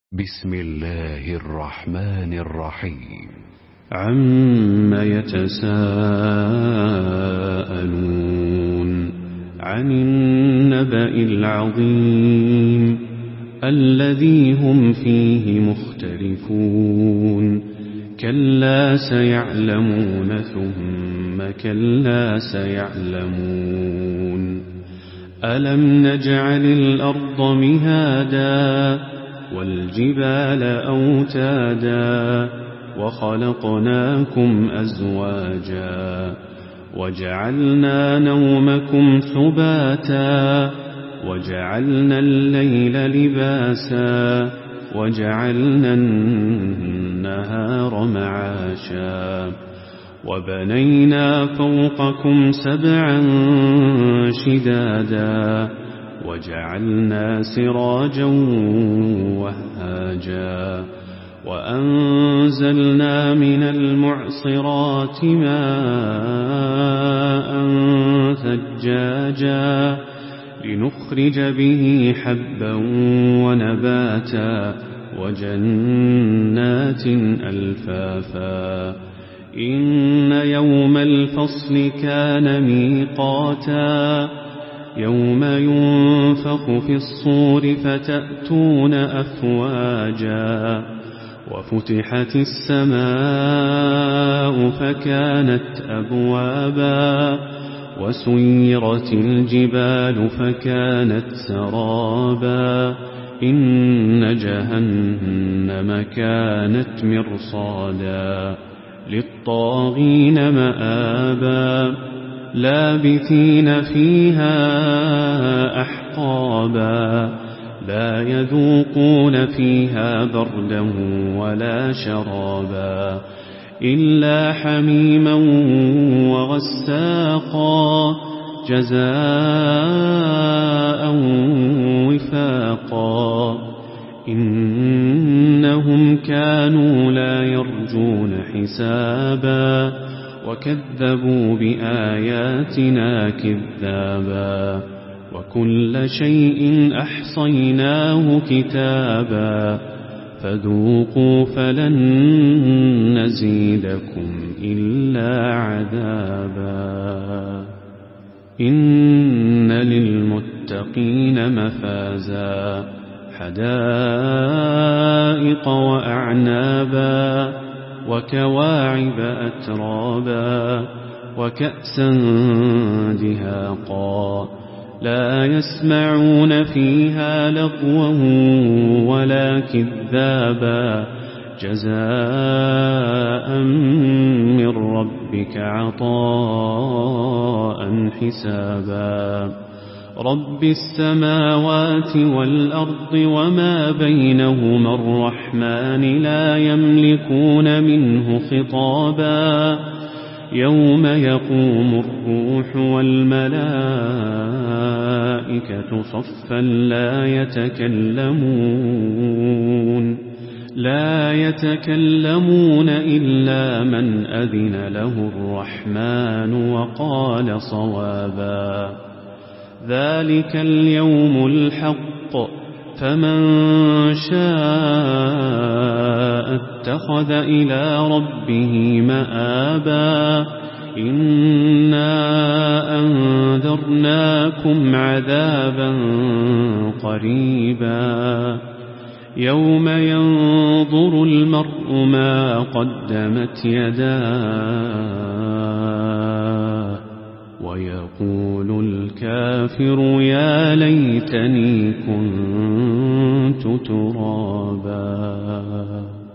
بسم الله الرحمن الرحيم. عم يتساءلون عن النبأ العظيم الذي هم فيه مختلفون كلا سيعلمون ثم كلا سيعلمون ألم نجعل الأرض مهادا والجبال أوتادا وخلقناكم أزواجا وجعلنا نومكم سباتا وجعلنا الليل لباسا وجعلنا النهار معاشا وبنينا فوقكم سبعا شدادا وجعلنا سراجا وهاجا وأنزلنا من المعصرات ماء ثجاجا لنخرج به حبا ونباتا وجنات ألفافا إن يوم الفصل كان ميقاتا يوم ينفخ في الصور فتأتون أفواجا وفتحت السماء فكانت أبوابا وسيرت الجبال فكانت سرابا إن جهنم كانت مرصادا للطاغين مآبا لابثين فيها أحقابا لا يذوقون فيها بردا ولا شرابا إلا حميما وغساقا جزاء وفاقا إنهم كانوا لا يرجون حسابا وكذبوا بآياتنا كذابا وكل شيء أحصيناه كتابا فذوقوا فلن نزيدكم إلا عذابا إن للمتقين مفازا حدائق وأعنابا وكواعب أترابا وكأسا دهاقا لا يسمعون فيها لغوا ولا كذابا جزاء من ربك عطاء حسابا رب السماوات والأرض وما بينهما الرحمن لا يملكون منه خطابا يوم يقوم الروح والملائكة صفا لا يتكلمون إلا من أذن له الرحمن وقال صوابا ذلك اليوم الحق فمن شاء اتخذ إلى ربه مآبا إنا أنذرناكم عذابا قريبا يوم ينظر المرء ما قدمت يداه ويقول الكافر يا ليتني كنت ترابا.